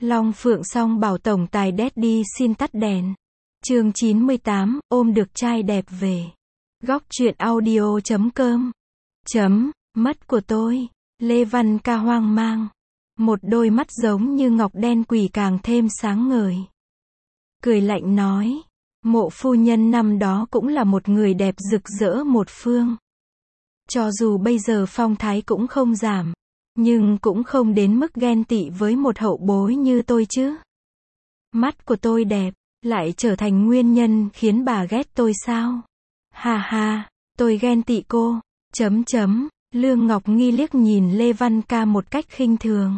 Long Phượng Song bảo tổng tài Daddy xin tắt đèn. Chương 98, ôm được trai đẹp về. Góc truyện audio.com. Mất của tôi. Lê Văn Ca hoang mang. Một đôi mắt giống như ngọc đen quỷ càng thêm sáng ngời. Cười lạnh nói. Mộ phu nhân năm đó cũng là một người đẹp rực rỡ một phương. Cho dù bây giờ phong thái cũng không giảm, nhưng cũng không đến mức ghen tị với một hậu bối như tôi chứ. Mắt của tôi đẹp, lại trở thành nguyên nhân khiến bà ghét tôi sao? Ha ha, tôi ghen tị cô. Lương Ngọc Nghi liếc nhìn Lê Văn Ca một cách khinh thường.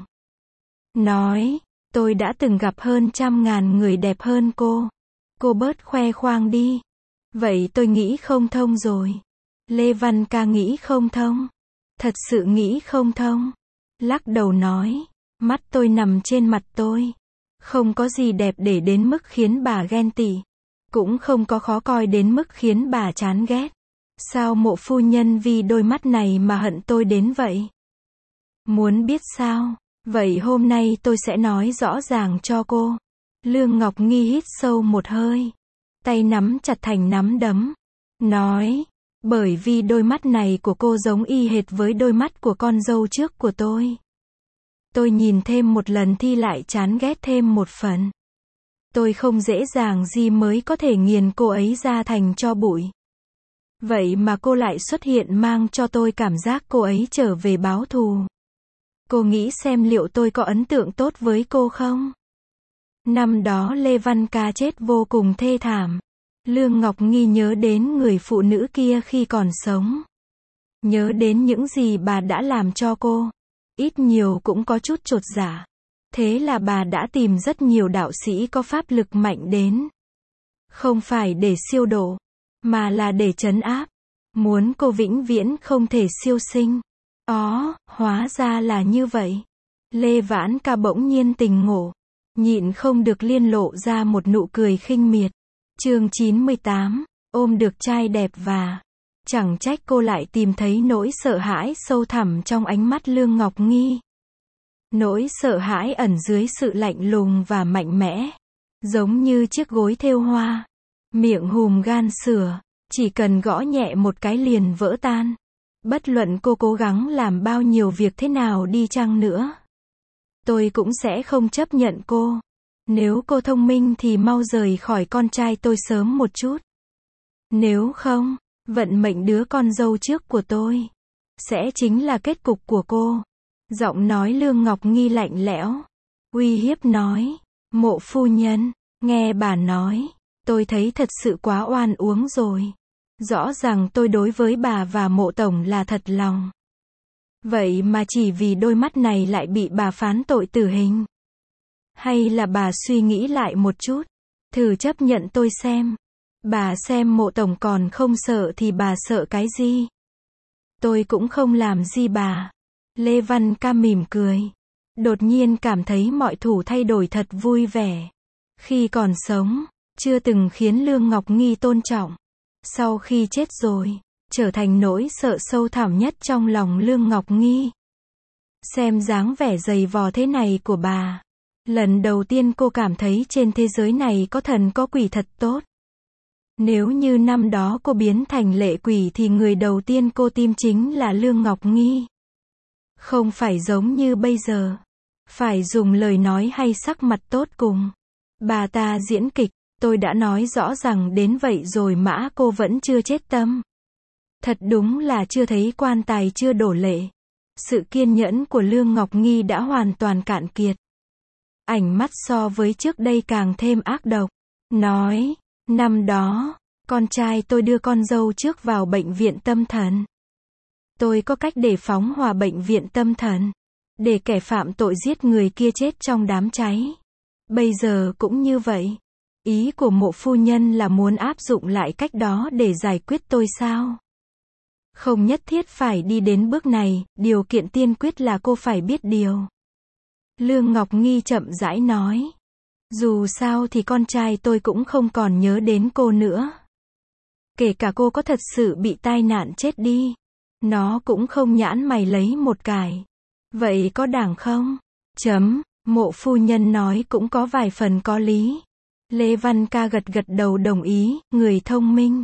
Nói, tôi đã từng gặp hơn 100.000 người đẹp hơn cô. Cô bớt khoe khoang đi. Vậy tôi nghĩ không thông rồi. Lê Văn Ca nghĩ không thông. Thật sự nghĩ không thông. Lắc đầu nói, mắt tôi nằm trên mặt tôi. Không có gì đẹp để đến mức khiến bà ghen tị. Cũng không có khó coi đến mức khiến bà chán ghét. Sao mộ phu nhân vì đôi mắt này mà hận tôi đến vậy? Muốn biết sao? Vậy hôm nay tôi sẽ nói rõ ràng cho cô. Lương Ngọc Nghi hít sâu một hơi. Tay nắm chặt thành nắm đấm. Nói, bởi vì đôi mắt này của cô giống y hệt với đôi mắt của con dâu trước của tôi. Tôi nhìn thêm một lần thì lại chán ghét thêm một phần. Tôi không dễ dàng gì mới có thể nghiền cô ấy ra thành tro bụi. Vậy mà cô lại xuất hiện mang cho tôi cảm giác cô ấy trở về báo thù. Cô nghĩ xem liệu tôi có ấn tượng tốt với cô không? Năm đó Lê Văn Ca chết vô cùng thê thảm. Lương Ngọc Nghi nhớ đến người phụ nữ kia khi còn sống. Nhớ đến những gì bà đã làm cho cô. Ít nhiều cũng có chút chột dạ. Thế là bà đã tìm rất nhiều đạo sĩ có pháp lực mạnh đến. Không phải để siêu độ, mà là để trấn áp. Muốn cô vĩnh viễn không thể siêu sinh. Hóa ra là như vậy. Lê Vãn Ca bỗng nhiên tỉnh ngộ. Nhịn không được liên lộ ra một nụ cười khinh miệt. Chương 98, ôm được trai đẹp và. Chẳng trách cô lại tìm thấy nỗi sợ hãi sâu thẳm trong ánh mắt Lương Ngọc Nghi. Nỗi sợ hãi ẩn dưới sự lạnh lùng và mạnh mẽ. Giống như chiếc gối thêu hoa. Miệng hùm gan sửa. Chỉ cần gõ nhẹ một cái liền vỡ tan. Bất luận cô cố gắng làm bao nhiêu việc thế nào đi chăng nữa. Tôi cũng sẽ không chấp nhận cô. Nếu cô thông minh thì mau rời khỏi con trai tôi sớm một chút. Nếu không, vận mệnh đứa con dâu trước của tôi sẽ chính là kết cục của cô. Giọng nói Lương Ngọc Nghi lạnh lẽo, uy hiếp nói, mộ phu nhân, nghe bà nói, tôi thấy thật sự quá oan uống rồi. Rõ ràng tôi đối với bà và mộ tổng là thật lòng. Vậy mà chỉ vì đôi mắt này lại bị bà phán tội tử hình. Hay là bà suy nghĩ lại một chút, thử chấp nhận tôi xem. Bà xem mộ tổng còn không sợ thì bà sợ cái gì? Tôi cũng không làm gì bà. Lê Văn Ca mỉm cười. Đột nhiên cảm thấy mọi thủ thay đổi thật vui vẻ. Khi còn sống, chưa từng khiến Lương Ngọc Nghi tôn trọng. Sau khi chết rồi, trở thành nỗi sợ sâu thẳm nhất trong lòng Lương Ngọc Nghi. Xem dáng vẻ dày vò thế này của bà. Lần đầu tiên cô cảm thấy trên thế giới này có thần có quỷ thật tốt. Nếu như năm đó cô biến thành lệ quỷ thì người đầu tiên cô tìm chính là Lương Ngọc Nghi. Không phải giống như bây giờ. Phải dùng lời nói hay sắc mặt tốt cùng bà ta diễn kịch. Tôi đã nói rõ ràng đến vậy rồi mà cô vẫn chưa chết tâm. Thật đúng là chưa thấy quan tài chưa đổ lệ. Sự kiên nhẫn của Lương Ngọc Nghi đã hoàn toàn cạn kiệt. Ánh mắt so với trước đây càng thêm ác độc. Nói, năm đó, con trai tôi đưa con dâu trước vào bệnh viện tâm thần. Tôi có cách để phóng hỏa bệnh viện tâm thần. Để kẻ phạm tội giết người kia chết trong đám cháy. Bây giờ cũng như vậy. Ý của mộ phu nhân là muốn áp dụng lại cách đó để giải quyết tôi sao? Không nhất thiết phải đi đến bước này, điều kiện tiên quyết là cô phải biết điều. Lương Ngọc Nghi chậm rãi nói. Dù sao thì con trai tôi cũng không còn nhớ đến cô nữa. Kể cả cô có thật sự bị tai nạn chết đi, nó cũng không nhãn mày lấy một cải. Vậy có đáng không? Mộ phu nhân nói cũng có vài phần có lý. Lê Văn Ca gật gật đầu đồng ý, người thông minh.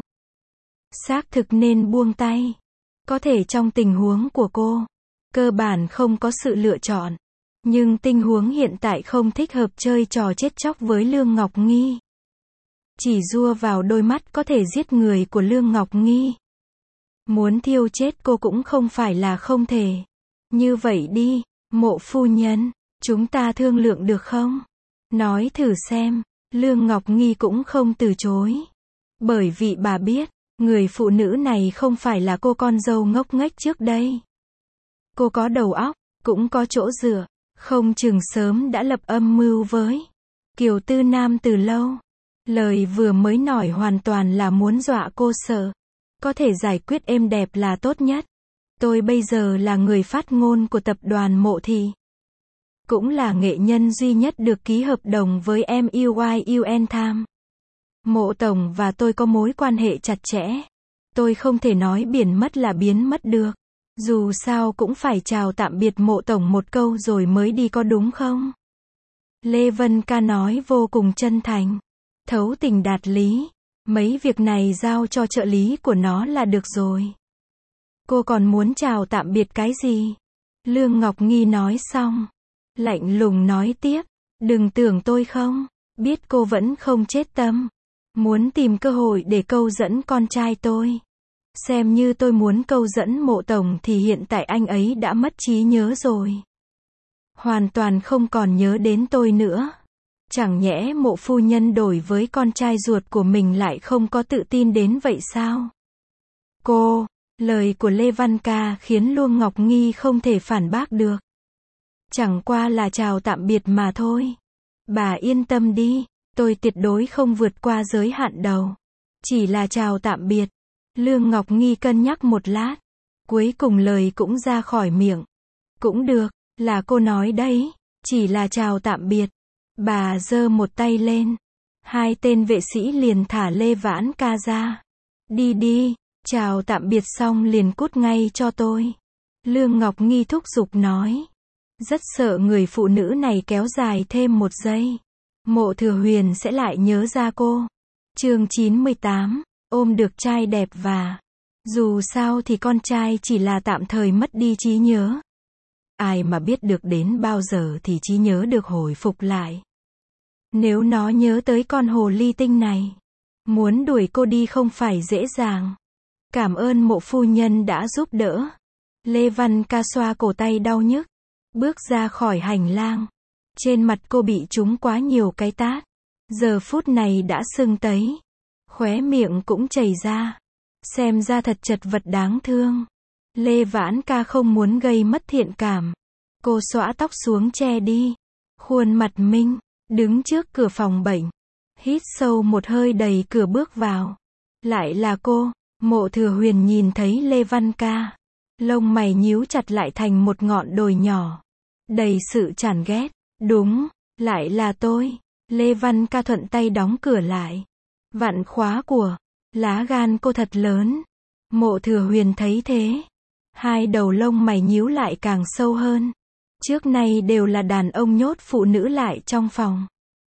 Xác thực nên buông tay. Có thể trong tình huống của cô, cơ bản không có sự lựa chọn. Nhưng tình huống hiện tại không thích hợp chơi trò chết chóc với Lương Ngọc Nghi. Chỉ giua vào đôi mắt có thể giết người của Lương Ngọc Nghi. Muốn thiêu chết cô cũng không phải là không thể. Như vậy đi, Mộ phu nhân, chúng ta thương lượng được không? Nói thử xem. Lương Ngọc Nghi cũng không từ chối. Bởi vì bà biết, người phụ nữ này không phải là cô con dâu ngốc nghếch trước đây. Cô có đầu óc, cũng có chỗ dựa, không chừng sớm đã lập âm mưu với Kiều Tư Nam từ lâu. Lời vừa mới nói hoàn toàn là muốn dọa cô sợ. Có thể giải quyết êm đẹp là tốt nhất. Tôi bây giờ là người phát ngôn của tập đoàn Mộ Thị. Cũng là nghệ nhân duy nhất được ký hợp đồng với MUYUN Tham. Mộ Tổng và tôi có mối quan hệ chặt chẽ. Tôi không thể nói biến mất là biến mất được. Dù sao cũng phải chào tạm biệt Mộ Tổng một câu rồi mới đi có đúng không? Lê Vân Ca nói vô cùng chân thành. Thấu tình đạt lý. Mấy việc này giao cho trợ lý của nó là được rồi. Cô còn muốn chào tạm biệt cái gì? Lương Ngọc Nghi nói xong. Lạnh lùng nói tiếp. Đừng tưởng tôi không. Biết cô vẫn không chết tâm. Muốn tìm cơ hội để câu dẫn con trai tôi. Xem như tôi muốn câu dẫn Mộ Tổng thì hiện tại anh ấy đã mất trí nhớ rồi. Hoàn toàn không còn nhớ đến tôi nữa. Chẳng nhẽ Mộ phu nhân đổi với con trai ruột của mình lại không có tự tin đến vậy sao? Cô, lời của Lê Văn Ca khiến Lương Ngọc Nghi không thể phản bác được. Chẳng qua là chào tạm biệt mà thôi. Bà yên tâm đi, tôi tuyệt đối không vượt qua giới hạn đầu. Chỉ là chào tạm biệt. Lương Ngọc Nghi cân nhắc một lát. Cuối cùng lời cũng ra khỏi miệng. Cũng được, là cô nói đấy. Chỉ là chào tạm biệt. Bà giơ một tay lên. Hai tên vệ sĩ liền thả Lê Vãn Ca ra. Đi đi, chào tạm biệt xong liền cút ngay cho tôi. Lương Ngọc Nghi thúc giục nói. Rất sợ người phụ nữ này kéo dài thêm một giây. Mộ Thừa Huyền sẽ lại nhớ ra cô. Chương 98, ôm được trai đẹp và. Dù sao thì con trai chỉ là tạm thời mất đi trí nhớ. Ai mà biết được đến bao giờ thì trí nhớ được hồi phục lại. Nếu nó nhớ tới con hồ ly tinh này, muốn đuổi cô đi không phải dễ dàng. Cảm ơn Mộ phu nhân đã giúp đỡ. Lê Văn Ca xoa cổ tay đau nhức. Bước ra khỏi hành lang. Trên mặt cô bị trúng quá nhiều cái tát. Giờ phút này đã sưng tấy. Khóe miệng cũng chảy ra. Xem ra thật chật vật đáng thương. Lê Vãn Ca không muốn gây mất thiện cảm. Cô xõa tóc xuống che đi. Khuôn mặt minh. Đứng trước cửa phòng bệnh. Hít sâu một hơi đầy cửa bước vào. Lại là cô. Mộ Thừa Huyền nhìn thấy Lê Văn Ca. Lông mày nhíu chặt lại thành một ngọn đồi nhỏ. Đầy sự chán ghét. Đúng, lại là tôi. Lê Văn Ca thuận tay đóng cửa lại. Vặn khóa của. Lá gan cô thật lớn. Mộ Thừa Huyền thấy thế. Hai đầu lông mày nhíu lại càng sâu hơn. Trước nay đều là đàn ông nhốt phụ nữ lại trong phòng.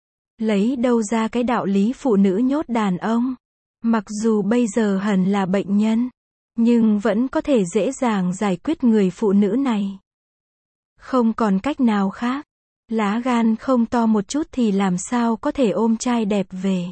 Lấy đâu ra cái đạo lý phụ nữ nhốt đàn ông. Mặc dù bây giờ hẳn là bệnh nhân. Nhưng vẫn có thể dễ dàng giải quyết người phụ nữ này. Không còn cách nào khác. Lá gan không to một chút thì làm sao có thể ôm trai đẹp về.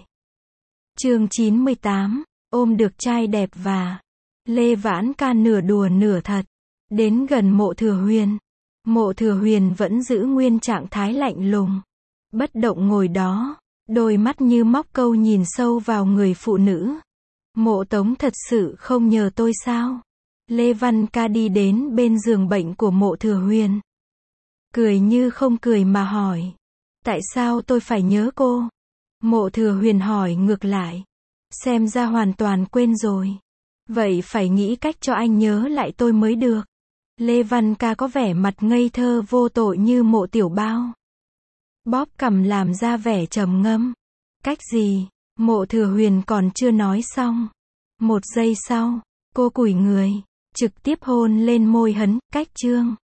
Chương 98, ôm được trai đẹp và. Lê Vãn Ca nửa đùa nửa thật. Đến gần Mộ Thừa Huyền. Mộ Thừa Huyền vẫn giữ nguyên trạng thái lạnh lùng. Bất động ngồi đó. Đôi mắt như móc câu nhìn sâu vào người phụ nữ. Mộ Tống thật sự không nhờ tôi sao? Lê Văn Ca đi đến bên giường bệnh của Mộ Thừa Huyền. Cười như không cười mà hỏi. Tại sao tôi phải nhớ cô? Mộ Thừa Huyền hỏi ngược lại. Xem ra hoàn toàn quên rồi. Vậy phải nghĩ cách cho anh nhớ lại tôi mới được. Lê Văn Ca có vẻ mặt ngây thơ vô tội như Mộ Tiểu Bao. Bóp cằm làm ra vẻ trầm ngâm. Cách gì? Mộ Thừa Huyền còn chưa nói xong. Một giây sau, cô cúi người, trực tiếp hôn lên môi hắn, cách chương.